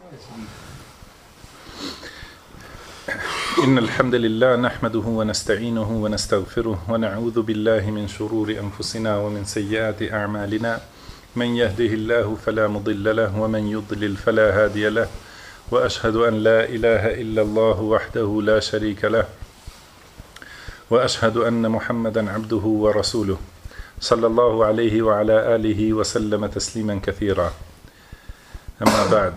إن الحمد لله نحمده ونستعينه ونستغفره ونعوذ بالله من شرور أنفسنا ومن سيئات أعمالنا من يهده الله فلا مضل له ومن يضلل فلا هادي له وأشهد أن لا إله إلا الله وحده لا شريك له وأشهد أن محمدا عبده ورسوله صلى الله عليه وعلى آله وسلم تسليما كثيرا أما بعد.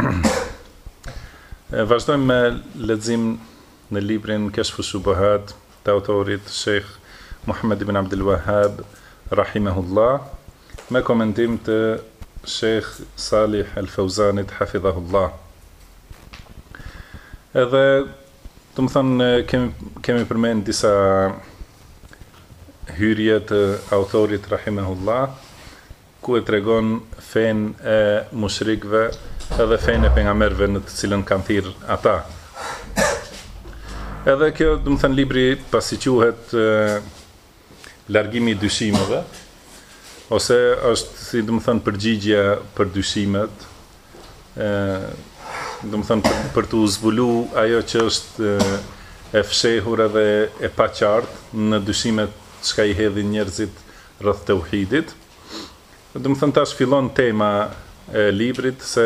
Vazhdojmë me lexim në librin Kashfu Shubuhat të autorit Sheikh Muhammad ibn Abdul Wahhab rahimahullah me komentim të Sheikh Salih Al-Fawzanit hafidhahullah. Edhe të më thënë kemi përmend disa hyrje të autorit rahimahullah ku e tregon fen e mushrikëve edhe fejnë e pejgamberëve në të cilën kanë thirrë ata. Edhe kjo, do të thënë, libri pasi quhet largimi i dyshimeve, ose është, si do të thënë, përgjigje për dyshimet, do të thënë, për të zbulu ajo që është e fshehur edhe e paqartë në dyshimet çka i hedhin njerëzit rreth tauhidit. Do të thënë, tash fillon tema e librit se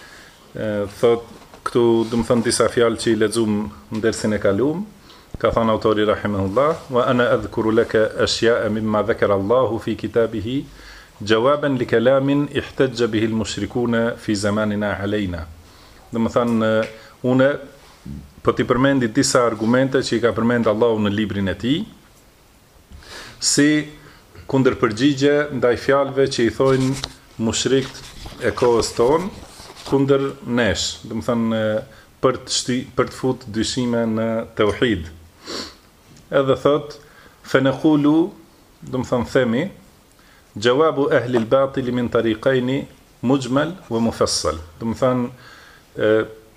thot këtu do të thënë disa fjalë që i lexuam në dersin e kaluam, ka thënë autori rahimahullah wa ana adhkuru laka ashya'a mimma dhakara Allahu fi kitabihi jawaban li kalamin ihtajja bihi al-mushrikuna fi zamanina alayna. Do të thënë unë po t'i përmendi disa argumente që i ka përmend Allahu në librin e tij si kundërpërgjigje ndaj fjalëve që i thojnë mushrikët e kohës tonë kundër nesh, do të thënë për të fut dyshime në tauhid. Edhe thot fanaqulu, do të thënë themi jawabu ahli al-batil min tariqayn mujmal wa mufassal. Do të thënë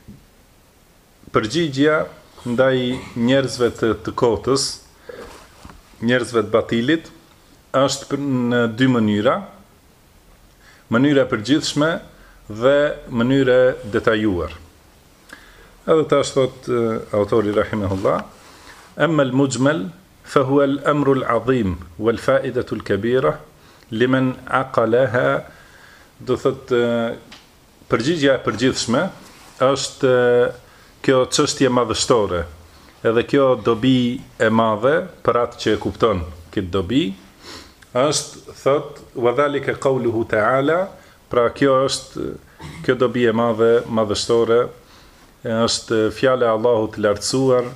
përgjigjja ndaj njerëzve të kotës, njerëzve të batilit është në dy mënyra. Mënyra e përgjithshme dhe mënyre detajuar. Edhe tash thot autori rahimahullah, amma al-mujmal fa huwa al-amru al-azim wal fa'idatu al-kabira liman aqalaha. Do thot përgjigjja e përgjithshme është kjo çështje madhështore, edhe kjo dobi e madhe për atë që e kupton këtë dobi, është thot wa dhalika qawluhu ta'ala. Pra kjo dobi e madhe, madhështore, është fjala e Allahut të lartësuar,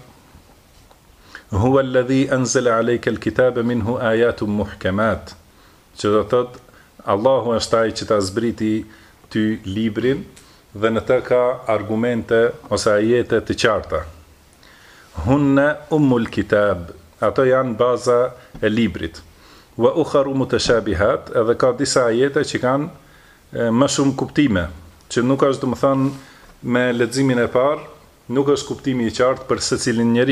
huwa alladhi anzala alayka al-kitaba minhu ayatun muhkamat. Që do thot Allahu është ai që ta zbriti ty librin dhe në të ka argumente ose ajete të qarta. Hunna ummul kitab, ato janë baza e librit. Wa ukharu mutashabihat, edhe ka disa ajete që kanë më shumë kuptime, që nuk është, do të thënë, me leximin e parë, nuk është kuptimi i qartë për secilin njeri.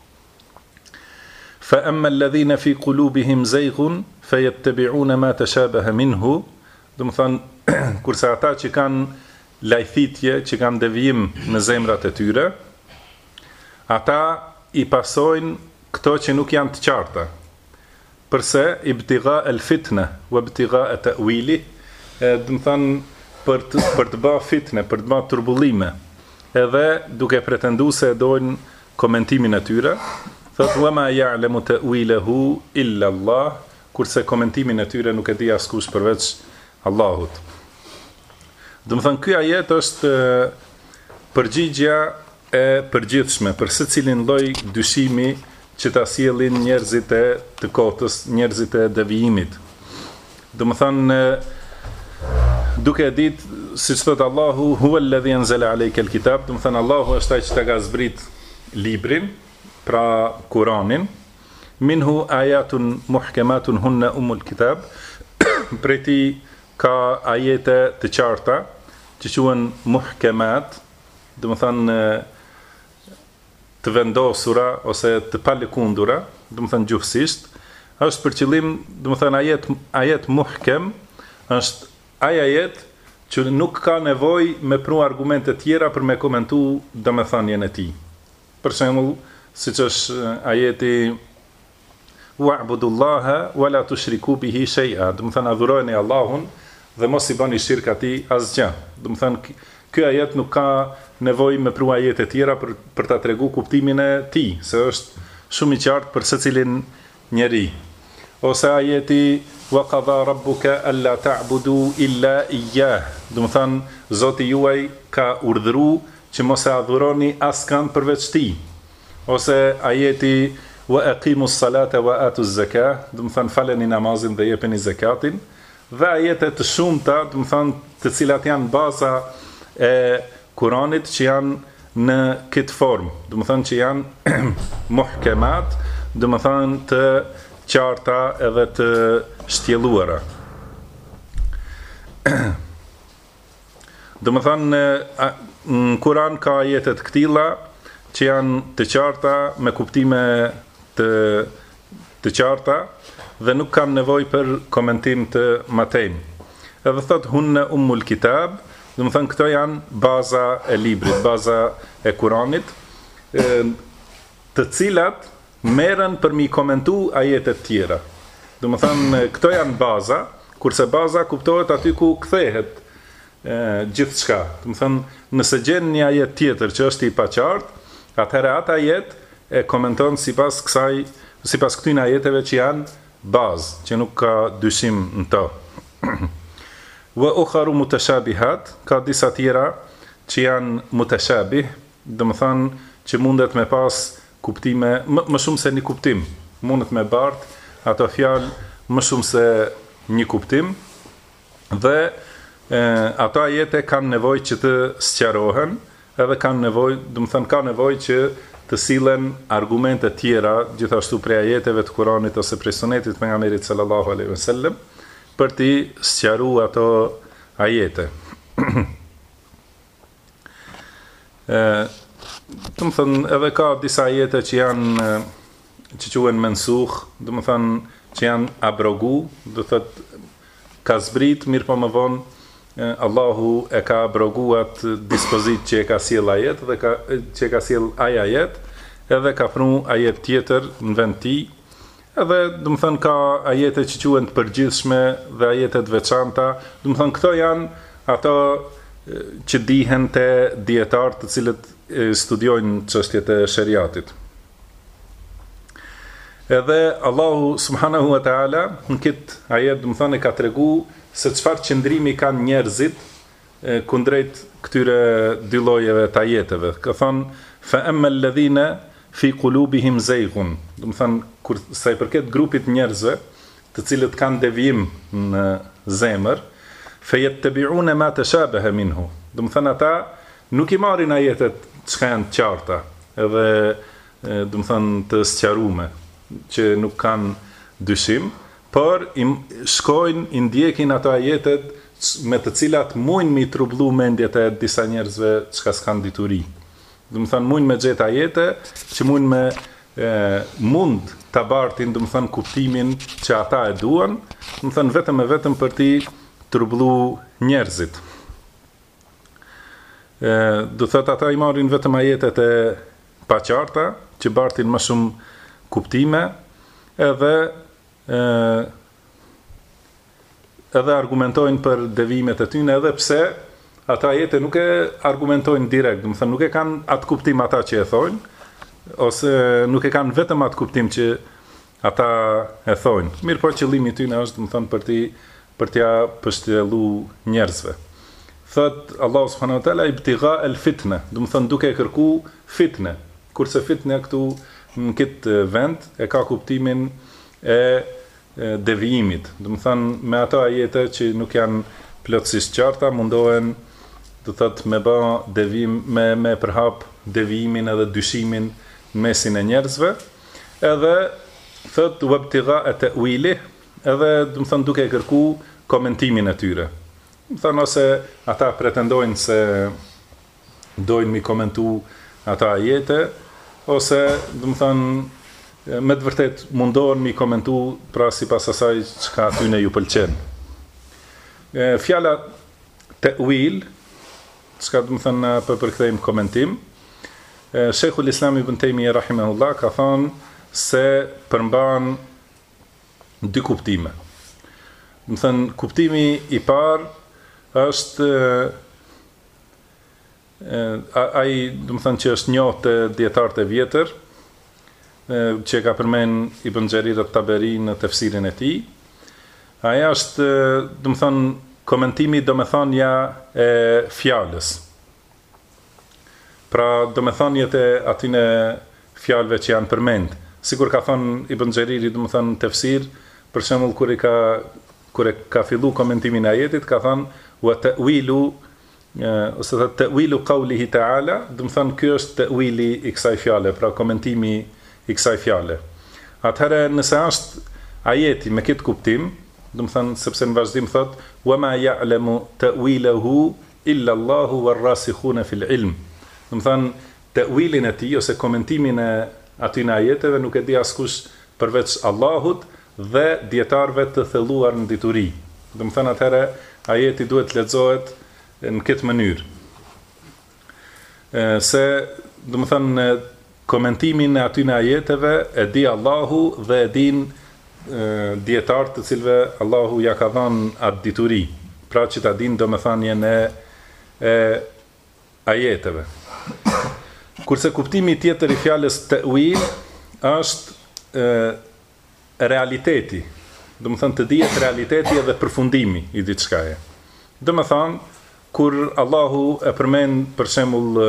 Fa amma alladhina fi qulubihim zayghun fayattabi'una ma tashabaha minhu, do të thënë, kurse ata që kanë lajthitje, që kanë devijim në zemrat e tyre, ata i pasojnë këto që nuk janë të qarta. Përse ibtigha al-fitna wa ibtigha at-ta'wili, do të thënë për të bërë fitne, për të bërë turbullime, edhe duke pretenduar se dojnë komentimin e tyre, thotë wa ma ya'lamu ta'wilahu illa Allah, kurse komentimin e tyre nuk e di askush përveç Allahut. Do të thënë ky ajet është përgjigjja e përgjithshme për secilin lloj dyshimi që ta sjellin njerëzit e të kotës, njerëzit e devijimit. Do të thënë duke e ditë, siç thot Allahu, huwa alladhi anzala alayka al-kitab, do të thënë Allahu është ai që ta ka zbrit librin, pra Kur'anin, minhu ayatun muhkamatun hunna ummul kitab, prej tij ka ajete të qarta që quhen muhkamat, do të thënë të vendosura ose të palëkundura, do të thënë gjuhësisht, është për qëllim, do të thënë ajet muhkem është ai ajet që nuk ka nevojë me pru argumente tjera për me komentu domethënien e tij. Për shembull, siç është ajeti wa'budullaha wa la tushriku bihi shay'a, do të thënë adhurojeni Allahun dhe mos i bëni shirk atij asgjë. Do të thënë ky ajet nuk ka nevojë me pru ajete tjera për ta tregu kuptimin e tij, se është shumë i qartë për secilin njeri. Ose ajeti wa qadha rabbuka alla ta'budu illa iyyah, do të thënë Zoti juaj ka urdhëruar që mos e adhuroni askënd përveç tij. Ose ajeti wa aqimus salata wa atuz zakah, do të thënë faleni namazin dhe jepeni zakatin. Dhe ajete të shumta, do të thënë të cilat janë baza e Kuranit që janë në këtë formë, do të thënë që janë muhkemat, do të thënë të qarta edhe të shtjelluara. Do të thënë në Kuran ka ajete të këtilla që janë të qarta me kuptime të qarta dhe nuk kanë nevojë për komentim të matejmë. Edhe thot hunne ummul kitab, do të thënë këto janë baza e librit, baza e Kuranit, të cilat merren për mi komentu ajetet tjera. Do të thënë këto janë baza, kurse baza kuptohet aty ku kthehet gjithçka. Do të thënë nëse gjen një ajet tjetër që është i paqartë, atëherë atë ajet e komenton sipas këtyre ajeteve që janë bazë, që nuk ka dyshim në to. Wa ukharu mutashabihat, ka disa tjera që janë mutashabih, do të thënë që mundet me pas kuptime më shumë se një kuptim, mundet me bart ato fjalë më shumë se një kuptim, dhe ato ajete kanë nevojë që të sqarohen, edhe kanë nevojë, do të thënë ka nevojë që të sillen argumente tjera, gjithashtu prej ajeteve të Kuranit ose prej sunetit të pejgamberit sallallahu alaihi wasallam, për t'i sqaruar ato ajete. Do të thënë edhe ka disa ajete që janë që quhen mensukh, do të thënë që janë abrogu, do të thotë ka zbrit, mirë po më vonë Allahu e ka abrogu atë dispozit që e ka sjell ajet dhe që e ka sjell ai ajet, edhe ka pru ajet tjetër në vend tij. Edhe, do të thënë, ka ajete që quhen të përgjithshme dhe ajete të veçanta. Do të thënë, këto janë ato që dihen te dietarët të cilët studiojnë çështjet e shariatit. Edhe Allahu subhanahu wa taala në këtë ajet, do të thënë, ka treguar se çfarë qëndrimi kanë njerëzit kundrejt këtyre dy llojeve të ajeteve. Ka thënë fa amma alladhina fi qulubihim zayghun, do të thënë kur sa i përket grupit njerëzve të cilët kanë devijim në zemër, fayattabi'una ma tashabaha minhu, do të thënë ata nuk i marrin ajetet që janë të qarta edhe do të thënë të sqaruara që nuk kanë dyshim, por i shkojnë, i ndjekin ato ajetet me të cilat mujnë mi trublu mendjet e disa njerëzve që s'kan dituri. Do të thënë mujnë me gjetë ajete që mund të bartin, do të thënë kuptimin që ata e duan, do të thënë vetëm e vetëm për ti trublu njerëzit. Do të thëtë ata i marrin vetëm ajetet e paqarta që bartin më shumë kuptime, edhe argumentojnë për devimet e tyne, edhe pse ata ajete nuk e argumentojnë direkt, do të thënë nuk e kanë atë kuptim ata që e thojnë, ose nuk e kanë vetëm atë kuptim që ata e thojnë. Mirë po qëllimi i tyne është, do të thënë, për t'ja pështjellu njerëzve. Thot Allahu subhanahu wa taala ibtigha al-fitna, do të thënë duke kërku fitne, kurse fitne këtu në këtë vend e ka kuptimin e devijimit. Do të thënë me ato ajete që nuk janë plotësisht qarta, mundohen do thotë me bë devijim, me përhap devijimin edhe dyshimin në mesin e njerëzve, edhe thot wabtigha at-ta'wili, edhe do të thënë duke kërku komentimin e tyre. Do të thënë ose ata pretendojnë se dojnë mi komentu ata ajete, ose do të thënë me të vërtet mundohen mi komentu pra sipas asaj çka atyne ju pëlqen. Fjala ta'wil, çka do të thënë përkthejmë komentim. Sheikhul Islam Ibn Taymija rahimahullah ka thënë se përmban dy kuptime. Do të thënë kuptimi i parë është ai do të thënë që është njohur te dietarët e vjetër, që ka përmend Ibn Jarir at-Taberi në tefsirin e tij. Aja është, do të thënë, komentimi domethënia e fjalës. Pra domethënjet e atyne fjalëve që janë përmend. Sikur ka thënë Ibn Jariri, do të thënë tefsir, për shembull kur e ka fillu komentimin e ajetit, ka thënë wa ta'wilu ose ta'wilu qawlihi ta'ala, do të thënë ky është ta'wili i kësaj fjale, pra komentimi i kësaj fjale. Atëherë nëse është ajeti me këtë kuptim, do të thënë sepse në vazhdim thot wa ma ya'lamu ta'wilahu illa Allahu war-rasikhuna fil ilm. Do të thënë ta'wilin e tij ose komentimin e atyne ajeteve nuk e di askush përveç Allahut dhe dietarëve të thelluar në dituri. Do të thënë atëherë ajeti duhet lexohet në këtë mënyrë. Se do të thënë komentimin e atyne ajeteve e di Allahu dhe e din dietarë të cilëve Allahu ja ka dhënë atë dituri, pra që ta din domethënien e ajeteve. Kurse kuptimi tjetër i fjalës ta'wil është realiteti, do të thënë të dihet realiteti edhe përfundimi i diçkaje. Do të thënë kur Allahu e përmend për shembull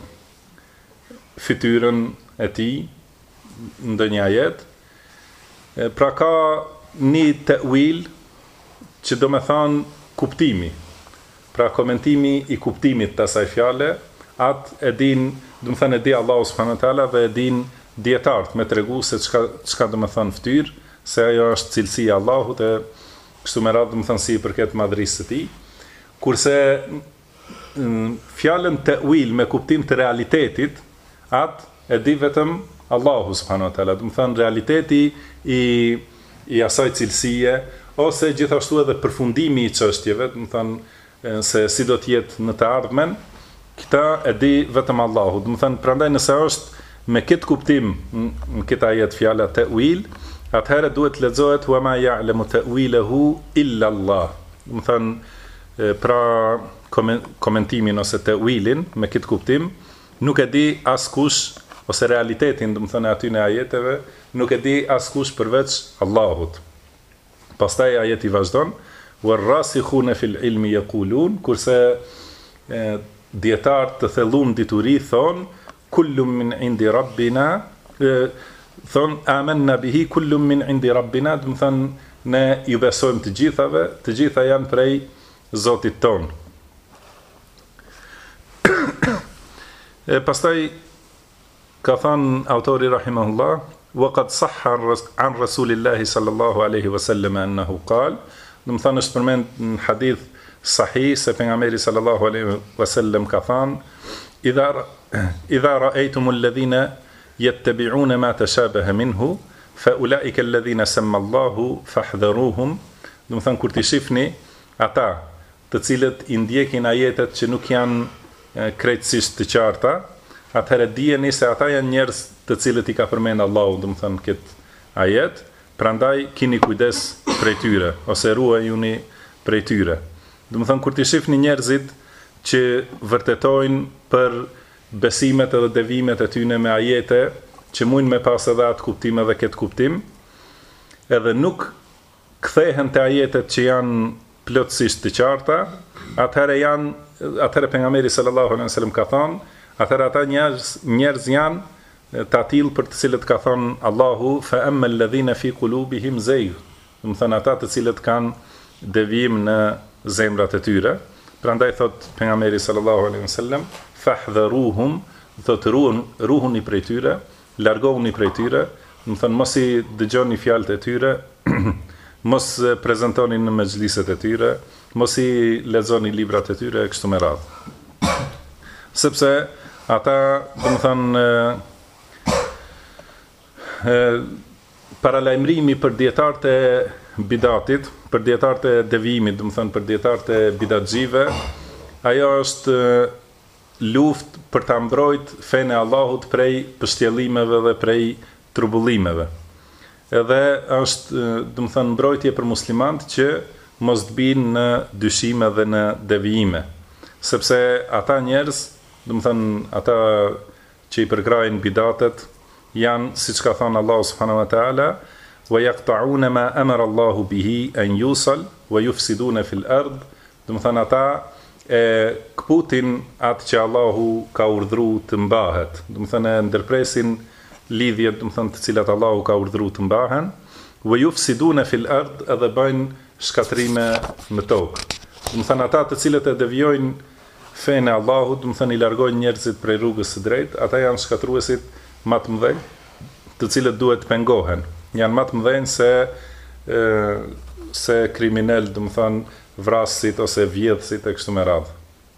fytyrën e tij në ndonjë ajet, pra ka një ta'wil që do me thanë kuptimi, pra komentimi i kuptimit të asaj fjale, atë e din, do me thënë e di Allahu subhanahu wa taala dhe e din dietarët me tregu se çka do me thënë fytyrë, se ajo është cilësia e Allahut e kështu me radhë do me thënë si përket madhërisë së tij. Kurse fjalën ta'wil me kuptim të realitetit, atë e di vetëm Allahu subhanahu wa taala, do të thënë realiteti i asaj cilësie ose gjithashtu edhe përfundimi i çështjeve, do të thënë se si do të jetë në të ardhmen, këta e di vetëm Allahu. Do të thënë prandaj nëse është me këtë kuptim në këtë ajet fjala ta'wil, atëherë duhet lexohet wa ma ya'lamu ta'wilahu illa Allah. Do të thënë pra komentimin ose ta'wilin me këtë kuptim nuk e di askush ose realitetin, do të thënë aty në ajeteve, nuk e di askush përveç Allahut. Pastaj ajeti vazhdon, war-rasikhuna fil ilmi yaqulun, kurse dietar të thellum dituri thon, kullum min indi rabbina, thon amanna bihi kullum min indi rabbina, do të thënë ne ju besojmë të gjithave, të gjitha janë prej Zotit ton. Pastaj ka thënë autori rahimahullah, وقد صح عن رسول الله صلى الله عليه وسلم أنه قال, do të thënë është përmend në hadith sahih se pejgamberi sallallahu alaihi wasallam ka thënë idha ra'aytum alladhina yattabi'una ma tashabaha minhu fa ulaika alladhina samma Allahu fahdharuhum, do të thënë kur ti shihni ata të cilët i ndjekin ajetet që nuk janë krejtësisht të qarta, atëherë dijeni se ata janë njerëz të cilët i ka përmend Allahu, do të thënë këtë ajet, prandaj keni kujdes prej tyre ose ruajuni prej tyre. Do të thënë kur ti shihni njerëzit që vërtetojnë për besimet edhe devimet e tyre me ajete që mund me pas edhe atë kuptim edhe këtë kuptim, edhe nuk kthehen te ajetet që janë plotësisht të qarta, atëherë pejgamberi sallallahu alaihi wasallam ka thënë, atëherë ata njerëz janë të atill për të cilët ka thënë Allahu fa amma alladhina fi qulubihim zayg, do të thënë ata të cilët kanë devijim në zemrat e tyre. Prandaj thot pejgamberi sallallahu alaihi wasallam fahdharuhum, thot ruhuni prej tyre, largohuni prej tyre, do të thënë mos i dëgjoni fjalët e tyre, mos prezantoni në mexhliset e tyre, mos i lexoni librat e tyre kështu me radhë. Sepse ata, do të thënë paralajmërimi për dietarët e bidatit, për dietarët e devijimit, do të thënë për dietarët e bidatxhive, ajo është luftë për ta mbrojtë fenë e Allahut prej pështjellimeve dhe prej trubullimeve. Edhe është, do të thënë, mbrojtje për muslimanët që mos të binë në dyshime dhe në devijime. Sepse ata njerëz, do të thënë, ata që i përkrajnë bidatet, janë, siç ka thënë Allahu subhanahu wa taala, wa yaqta'una ma amara Allahu bihi an yusal wa yufsiduna fil ard. Do të thënë, ata e kputin atë që Allahu ka urdhëruar të mbahet. Do të thënë, ndërpresin lidhjet, do të thënë, të cilat Allahu ka urdhëruar të mbahen, wa yufsiduna fil ard, edhe bëjnë shkatrime në tokë. Do të thënë, ata të cilët e devijojnë fenë e Allahut, do të thënë, i largojnë njerëzit prej rrugës së drejtë, ata janë shkatruesit më të mëdhenj, të cilët duhet të pengohen. Janë më të mëdhenj se kriminal, do të thënë, vrasësit ose vjedhësit e kështu me radhë.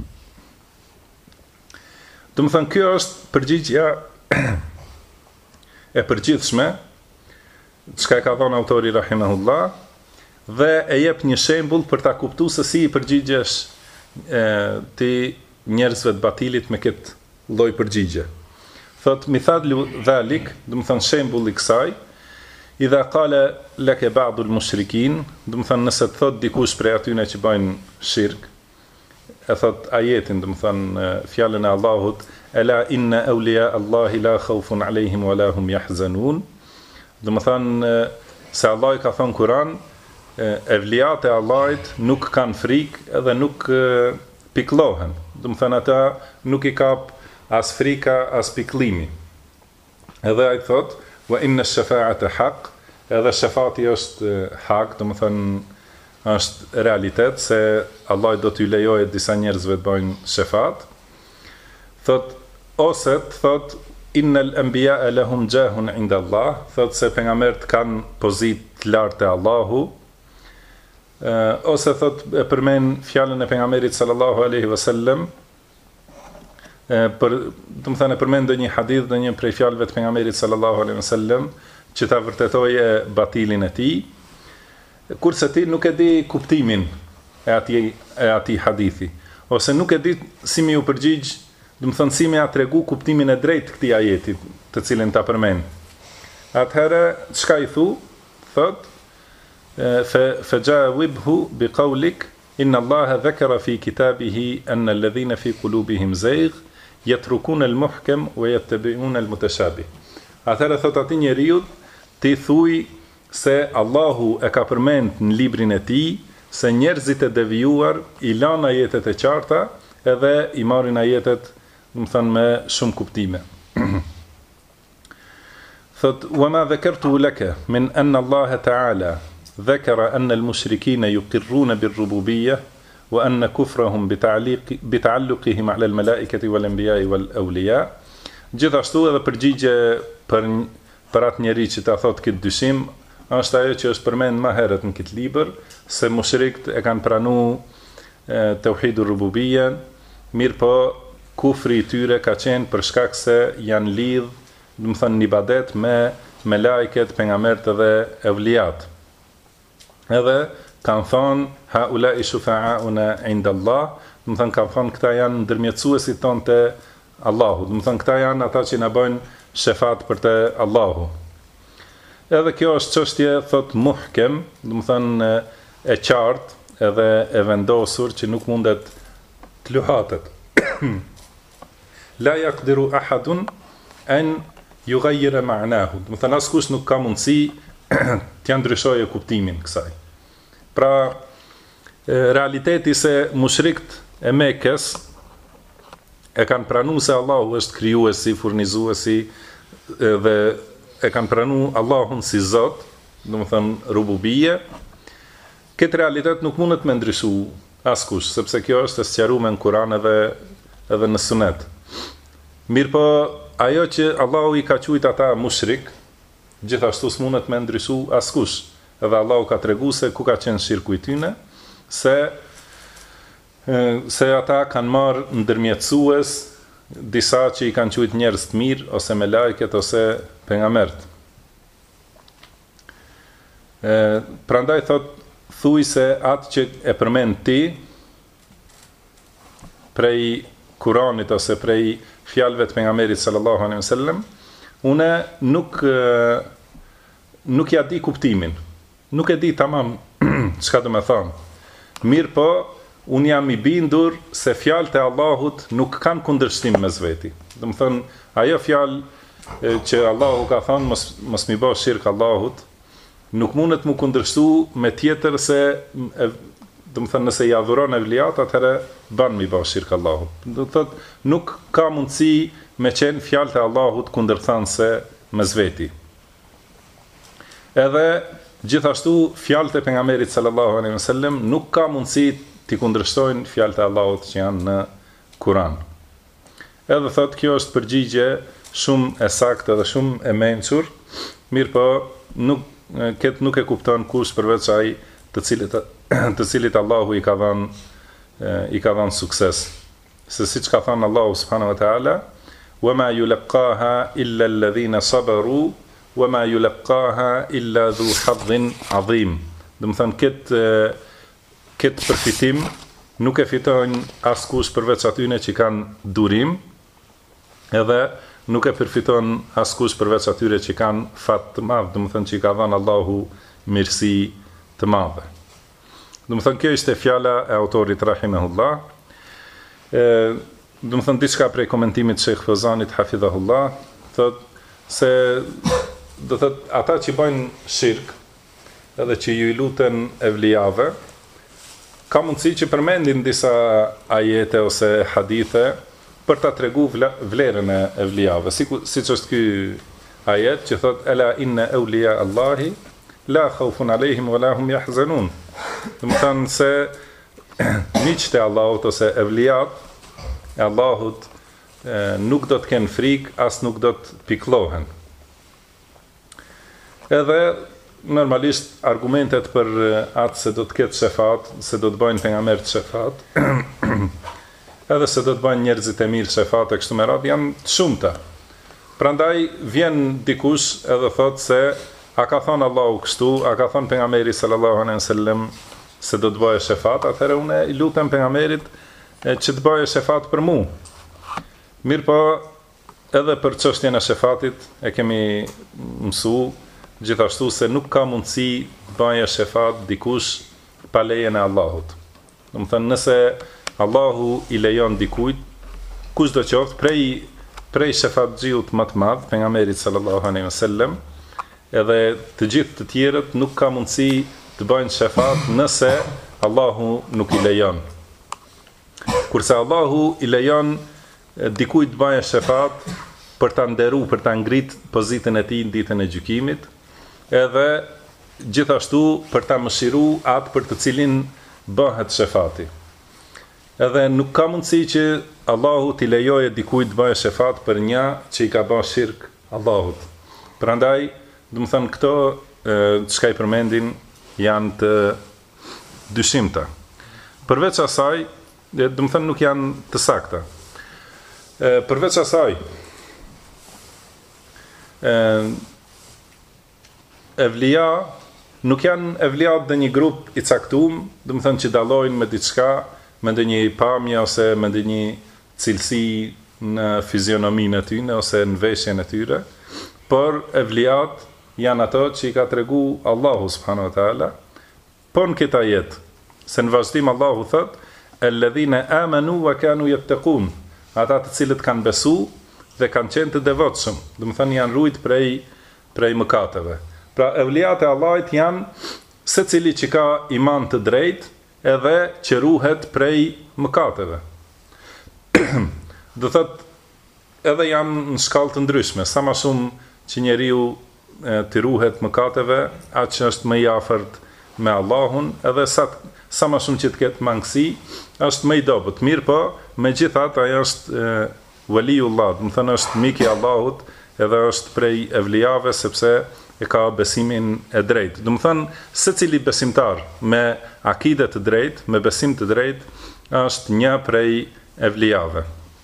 Do të thënë, kjo është përgjigjja e përgjithshme, çka e ka thënë autori rahimahullah, dhe e jep një shembull për ta kuptuar se si i përgjigjesh ti njerëzve të batilit me këtë lloj përgjigje. Thot mithalu dhalik, do të thënë shembulli i kësaj, idha qala laka ba'd al-mushrikin, do të thënë nëse të thot dikush prej atyre që bëjnë shirk, e thot ajetin, do të thënë fjalën e Allahut, ela inna awliya Allahi la khawfun alayhim wa la hum yahzanun. Do të thënë se Allah i ka thënë Kur'an, evliat e Allahit nuk kanë frikë edhe nuk piklohen. Do të thënë ata nuk i kap as frika as pikllimi. Edhe ai thot wa inna ash-shafa'ata haqq, edhe shafati është hak, do të thënë është realitet se Allah do t'ju lejojë disa njerëzve të bëjnë shafat. Thot ose thot innal anbiya'a lahum jahun 'inda Allah, thot se pejgamberët kanë pozitë të lartë te Allahu. Ose thot e përmend fjalën e pejgamberit sallallahu alaihi wasallam, për, do të thënë, përmend një hadith dhe një prej fjalëve të pejgamberit sallallahu alaihi wasallam që ta vërtetojë batilin e tij, kurse ti nuk e di kuptimin e atij hadithi, ose nuk e di si më u përgjigj, do të thënë si më ia tregu kuptimin e drejtë këtij ajeti të cilin ta përmend. Atëherë çka i thu? Thot فجاوبه بقولك إن الله ذكر في كتابه أن الذين في قلوبهم زيغ يتركون المحكم ويتبعون المتشابه. Atëherë thot atij njeriu, ti thuj se Allahu e ka përmend në librin e tij se njerëzit e devijuar i lanë ajetet e qarta edhe i marrin ajetet, do të thënë, me shumë kuptime. Thot وما ذكرته لك من أن الله تعالى ذكر أن المشركين يقرون بالربوبية وأن كفرهم بتعلقهم على الملائكة والأنبياء والأولياء. Gjithashtu edhe përgjigje për atë njeri që ta thot këtë dyshim, është ajo që është përmend më herët në këtë libër, se mushrikët e kanë pranuar tauhidur rububiyya, mirë po kufri i tyre ka qenë për shkak se janë lidh, do të thënë, ibadet me melajket, pejgamberët dhe evliat. Edhe kanë thonë haulai shufa'auna 'inda Allah, do të thënë kanë thonë këta janë ndërmjetësuesit tonë te Allahu, do të thënë këta janë ata që na bëjnë shefat për te Allahu. Edhe kjo është çështje, thot muhkem, do të thënë e qartë edhe e vendosur që nuk mundet të luhatet. La yaqdiru ahadun an yughayyira ma'nahu, do të thënë askush nuk ka mundësi t'ja ndryshojë kuptimin kësaj. Pra, realiteti se mushrikët e Mekës e kanë pranuar se Allahu është krijuesi, furnizuesi dhe e kanë pranuar Allahun si Zot, do të thënë rububie, këtë realitet nuk mundet me ndryshu askush, sepse kjo është e sqaruar në Kur'an edhe në Sunet. Mirë po, ajo që Allahu i ka quajtur ata mushrik, gjithashtu s'mundet me ndryshu askush. Edhe Allahu ka tregu se ku ka qenë shirku i tyne, se ata kanë marrë ndërmjetësues disa që i kanë quajtur njerëz të mirë, ose me lajket, ose pejgamberët. Prandaj thot, thuj se atë që e përmend ti, prej Kuranit ose prej fjalëve të pejgamberit sallallahu alaihi wasallam, unë nuk ja di kuptimin. Nuk e di tamam çka do të thonë. Mirë po, unë jam i bindur se fjalët e Allahut nuk kanë kundërshtim mes veti. Do të thonë, ajo fjalë që Allahu ka thënë mos mi bësh shirk Allahut, nuk mundet mu kundërshtu me tjetër se do të thënë nëse i adhuron evliat, atëherë ban mi bësh shirk Allahut. Do të thotë nuk ka mundësi me qenë fjalët e Allahut kundërthanëse mes veti. Edhe gjithashtu fjalët e pejgamberit sallallahu alaihi wasallam nuk ka mundësi t'i kundërshtojnë fjalët e Allahut që janë në Kur'an. Edhe thotë kjo është përgjigje shumë e saktë dhe shumë e mençur, mirë po nuk e kupton kush përveç ai të cilit Allahu i ka dhënë sukses. Se siç ka thënë Allahu subhanahu wa taala, "Wa ma yulqaha illa alladhina sabaru, wa ma yulqaha illa dhu hadhin adhim." Do të thonë këtë përfitim nuk e fitojnë askush përveç atyre që kanë durim, edhe nuk e përfiton askush përveç atyre që kanë fat të madh, do të thonë që i ka dhënë Allahu mirësi të madhe. Do të thonë kjo ishte fjala e autorit rahimahullah. Do të thonë diçka prej komentimit të Sheikh Fozanit hafidhahullah, thotë se do thotë ata që bëjnë shirk edhe që ju luten evlijave, ka mundësi që përmendin disa ajete ose hadithe për ta tregu vlerën e evlijave. Siç është ky ajet që thotë ela inna awliya Allahi la khawfun alehim wa la hum yahzanun. Do të thonë se miqtë e Allahut ose evlijat e Allahut nuk do të kenë frikë, as nuk do të pikëllohen. Edhe normalisht argumentet për atë se do të ketë shefat, se do të bëjnë pejgamberët shefat, edhe se do të bëjnë njerëzit e mirë shefat e kështu me radhë, janë të shumta. Prandaj vjen dikush edhe thotë se a ka thonë Allahu kështu, a ka thonë pejgamberi sallallahu alaihi wasallam se do të bëjë shefat, atëherë unë i lutem pejgamberit që të bëjë shefat për mua. Mirë po, edhe për çështjen e shefatit e kemi mësu gjithashtu se nuk ka mundësi të bëjë shefat dikush pa lejen e Allahut. Do të thënë nëse Allahu i lejon dikujt, kushdo qoftë prej shefatxhiut më të madh, pejgamberit sallallahu alaihi wasallam, edhe të gjithë të tjerët nuk ka mundësi të bëjnë shefat nëse Allahu nuk i lejon. Kurse Allahu i lejon dikujt të bëjë shefat për ta nderu, për ta ngrit pozitën e tij në ditën e gjykimit, edhe gjithashtu për ta mëshiru atë për të cilin bëhet shefati. Edhe nuk ka mundësi që Allahu t'i lejoje dikujt të bëjë shefat për një që i ka bërë shirk Allahut. Prandaj, do të thënë këto çka i përmendin janë të dyshimta. Përveç asaj, do të thënë nuk janë të sakta. Përveç asaj, evlija nuk janë evlijat dhe një grup i caktuar, do të thënë që dallojnë me diçka, me ndonjë pamje ose me ndonjë cilësi në fizionominë e tyre ose në veshjen e tyre, por evlijat janë ato që i ka tregu Allahu subhanahu wa taala, po në këtë ajet, se në vazhdim Allahu thot, alladhina amanu wa kanu yattaqun, ata të cilët kanë besu dhe kanë qenë të devotshëm, do të thënë janë ruajt prej mëkateve. Pra evlijat e Allahut janë secili që ka iman të drejtë edhe që ruhet prej mëkateve. Do thotë edhe janë në shkallë të ndryshme, sa më shumë që njeriu të ruhet mëkateve, atë që është më i afërt me Allahun, edhe sa më shumë që të ketë mangësi, është më i dobët. Mirë po, megjithatë ai është waliullah, do të thënë është mik i Allahut, edhe është prej evlijave sepse e ka besimin e drejtë. Do të thënë secili besimtar me akide të drejtë, me besim të drejtë, është një prej evlijave.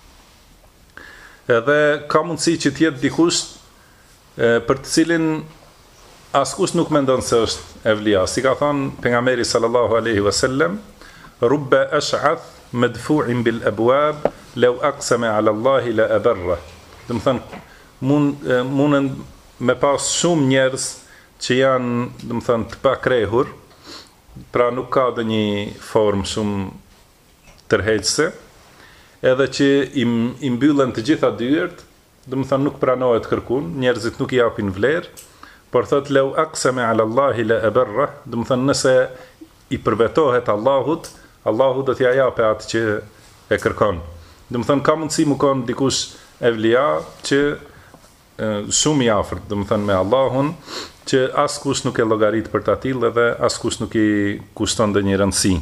Edhe ka mundësi që të jetë dikush për të cilin askush nuk mendon se është evlija. Si ka thënë pejgamberi sallallahu alaihi wasallam, rubba ash'ath madfu'in bil abwab law aqsama ala Allah la abarra. Do të thënë mundën me pas shumë njerëz që janë, do të thënë, të pakrehur, pra nuk ka ndonjë formë shumë tërheqëse, edhe që i mbyllen të gjitha dyert, do të thënë nuk pranohet kërkun, njerëzit nuk i japin vlerë, por thot law aqsama ala Allah la abarra, do të thënë nëse i përbetohet Allahut, Allahu do t'ja japë atë që e kërkon. Do të thënë ka mundësi më kon dikush evlia që shumë i afërt, do të thënë me Allahun, që askush nuk e llogarit për ta tillë dhe askush nuk i kushton ndonjë rëndësi.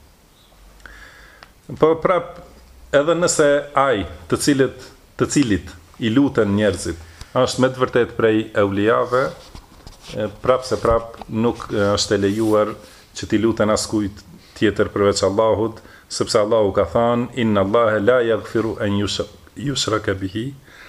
Po prap edhe nëse ai të cilit i luten njerëzit është me të vërtet prej euliave, prap nuk është e lejuar që t'i luten askujt tjetër përveç Allahut, sepse Allahu ka thënë inna Allaha la yaghfiru an yushraka bihi.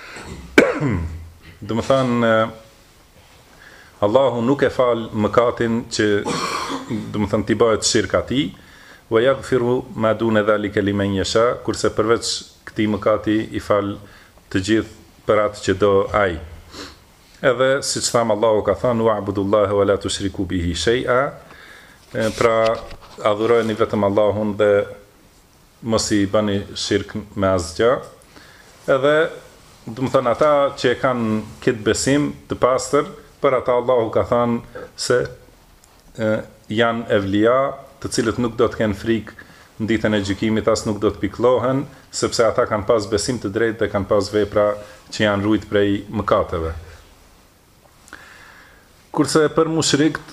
Do të thënë Allahu nuk e fal mëkatin që do të thënë t'i bëhet shirk atij, wa yaghfiru ma duna dhalika liman yasha, kurse përveç këtij mëkati i fal të gjithë për atë që do ai. Edhe siç tham Allahu ka thënë wa'budullaha wa la tushriku bihi shay'a, pra adhurojeni vetëm Allahun dhe mos i bëni shirk me asgjë. Edhe do të thënë ata që e kanë këtë besim të pastër, për ata Allahu ka thënë se janë evlia, të cilët nuk do të kenë frikë në ditën e gjykimit, as nuk do të pikëllohen, sepse ata kanë pas besim të drejtë dhe kanë pas vepra që janë ruajt prej mëkateve. Kurse për mushrikët,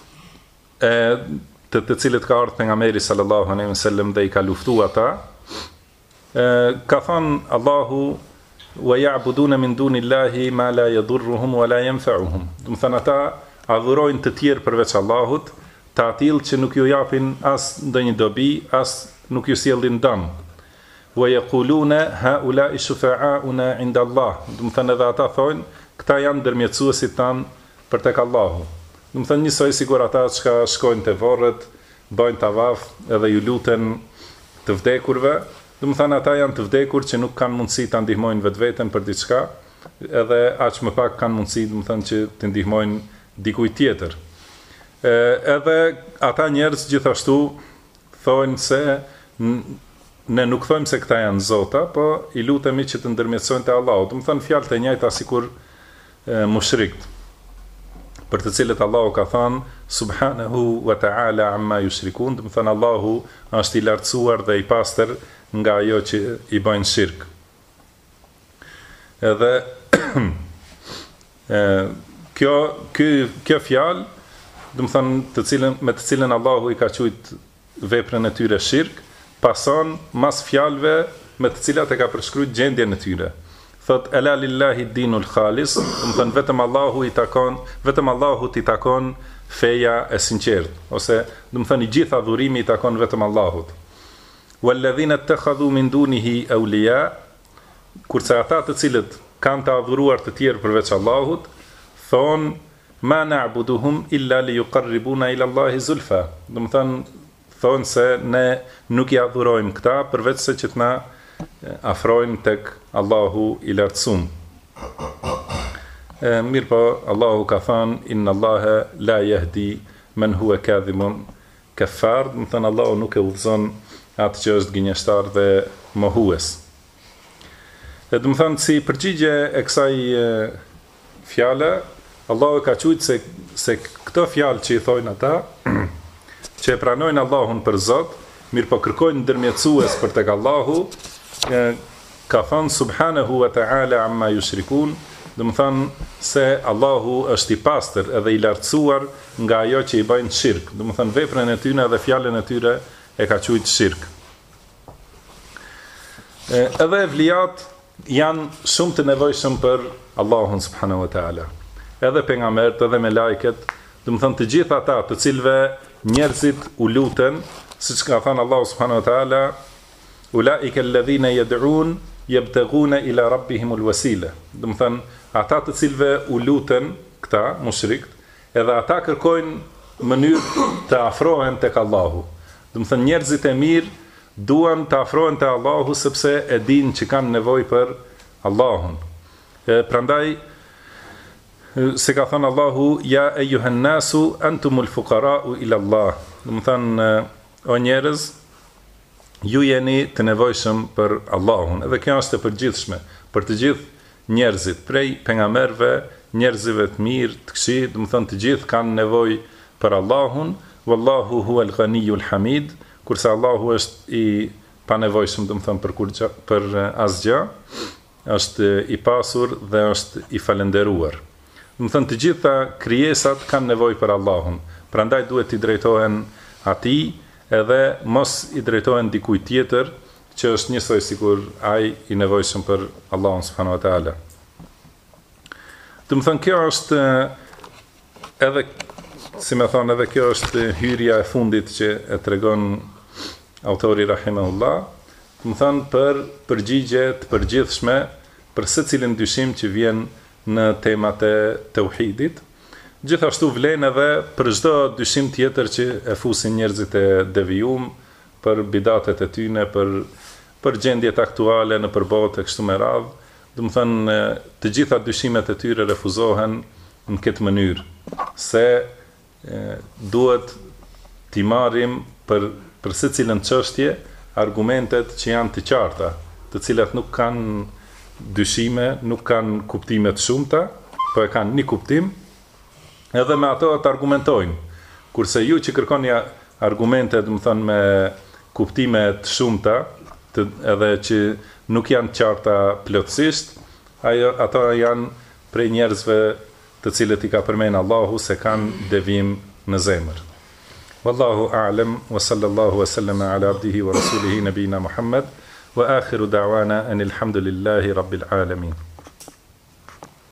të cilët ka ardhur pejgamberi sallallahu alaihi wasallam dhe i ka luftuar ata, ka thënë Allahu wa ya'buduna min dunillahi ma la yadurruhum wa la yanfa'uhum. Do të thënë ata adhurojnë të tjerë përveç Allahut, të atill që nuk ju japin as ndonjë dobi, as nuk ju sjellin dëm. Wa yaquluna haula'i shufa'auna 'inda Allah. Do të thënë edhe ata thonë, këta janë ndërmjetësuesit tan për tek Allahu. Do të thënë njësoj sigur ata që shkojnë te varret, bëjnë tavaf edhe ju luten të vdekurve, do të thënë ata janë të vdekur që nuk kanë mundësi ta ndihmojnë vetveten për diçka, edhe aq më pak kanë mundësi, do të thënë që të ndihmojnë dikujt tjetër. Edhe ata njerëz gjithashtu thonë se ne nuk thojmë se këta janë zota, po i lutemi që të ndërmjetësojnë te Allahu. Do të thënë fjalët e njëjta sikur mushrikët, për të cilët Allahu ka thënë subhanahu wa ta'ala amma yushrikun, do të thënë Allahu është i lartësuar dhe i pastër nga ajo që i bëjnë shirk. Edhe kjo fjalë, do të thënë me të cilën Allahu i ka quajtur veprën e tyre shirk, pason mas fjalëve me të cilat e ka përshkruajtur gjendjen e tyre. Thot ala lillahi dinul khalis, do të thënë vetëm Allahut i takon feja e sinqertë, ose do të thënë i gjithë adhurimi i takon vetëm Allahut. Walladhina ittakhadhu min dunihi awliya, kurse ata të cilët kanë të adhuruar të tjerë përveç Allahut, thonë ma na'buduhum illa li yuqarribuna ila Allahi zulfa. Do të thonë se ne nuk i adhurojmë këta përveç se që të na afrojnë tek Allahu i lartësuar. Mirë po, Allahu ka thënë inna Allaha la yahdi man huwa kadhimun kafar, do të thënë Allahu nuk e udhëzon atë që është gënjeshtar dhe mohues. Do të thënë si përgjigje e kësaj fjale, Allahu ka thujtë se këto fjalë që i thojnë ata, që e pranojnë Allahun për Zot, mirë po kërkojnë ndërmjetësues për tek Allahu, ka thënë subhanahu wa ta'ala amma yushrikun, do të thënë se Allahu është i pastër edhe i lartësuar nga ajo që i bëjnë shirk. Do të thënë veprën e tyre dhe fjalën e tyre e ka quajtur shirk. Edhe evliat janë shumë të nevojshëm për Allahun subhanahu wa ta'ala. Edhe pejgamberët, edhe me lajket, do të thënë të gjithë ata të cilëve njerëzit u luten, siç ka thënë Allahu subhanahu wa ta'ala, ulaika alladhina yad'un yabtaghuna ila rabbihimul wasila. Do të thënë ata të cilëve u luten këta mushrikët, edhe ata kërkojnë mënyrë të afrohen tek Allahu. Do të thënë njerëzit e mirë duan të afrohen te Allahu sepse e din që kanë nevojë për Allahun. Prandaj se ka thënë Allahu ja ejuhan nasu antumul fuqara'u ila Allah. Do të thënë o njerëz, ju jeni të nevojshëm për Allahun. Edhe kjo është e përgjithshme për të gjithë njerëzit, prej pejgamberëve, njerëzve të mirë, të këqij, do të thënë të gjithë kanë nevojë për Allahun. Wallahu huwal ghaniyul hamid, kurse Allahu është i panevojshëm, do të thënë për asgjë, është i pasur dhe është i falendëruar. Do të thënë të gjitha krijesat kanë nevojë për Allahun. Prandaj duhet i drejtohen atij edhe mos i drejtohen dikujt tjetër që është njësoj sikur ai i nevojshëm për Allahun subhanahu wa taala. Do të thënë kjo është edhe si më thonë, edhe kjo është hyrja e fundit që e tregon autori rahimahullah, do të thënë për përgjigje të përgjithshme për secilin dyshim që vjen në temat e tauhidit. Gjithashtu vlen edhe për çdo dyshim tjetër që e fusin njerëzit e devijum, për bidatet e tyre, për gjendjet aktuale në përbotë kështu me radhë. Do të thënë të gjitha dyshimet e tyre refuzohen në këtë mënyrë, se duhet t'i marrim për secilën çështje argumentet që janë të qarta, të cilat nuk kanë dyshime, nuk kanë kuptime të shumta, po e kanë një kuptim, edhe me ato të argumentojnë. Kurse ju që kërkoni argumente, do të thënë me kuptime të shumta, edhe që nuk janë të qarta plotësisht, ato janë prej njerëzve të cilët i ka përmenë Allahu se kanë devijim në zemër. Wallahu a'lam wa sallallahu wa sallama ala abdihi wa rasulihi nabina Muhammad wa akhiru da'wana anil hamdulillahi rabbil alamin.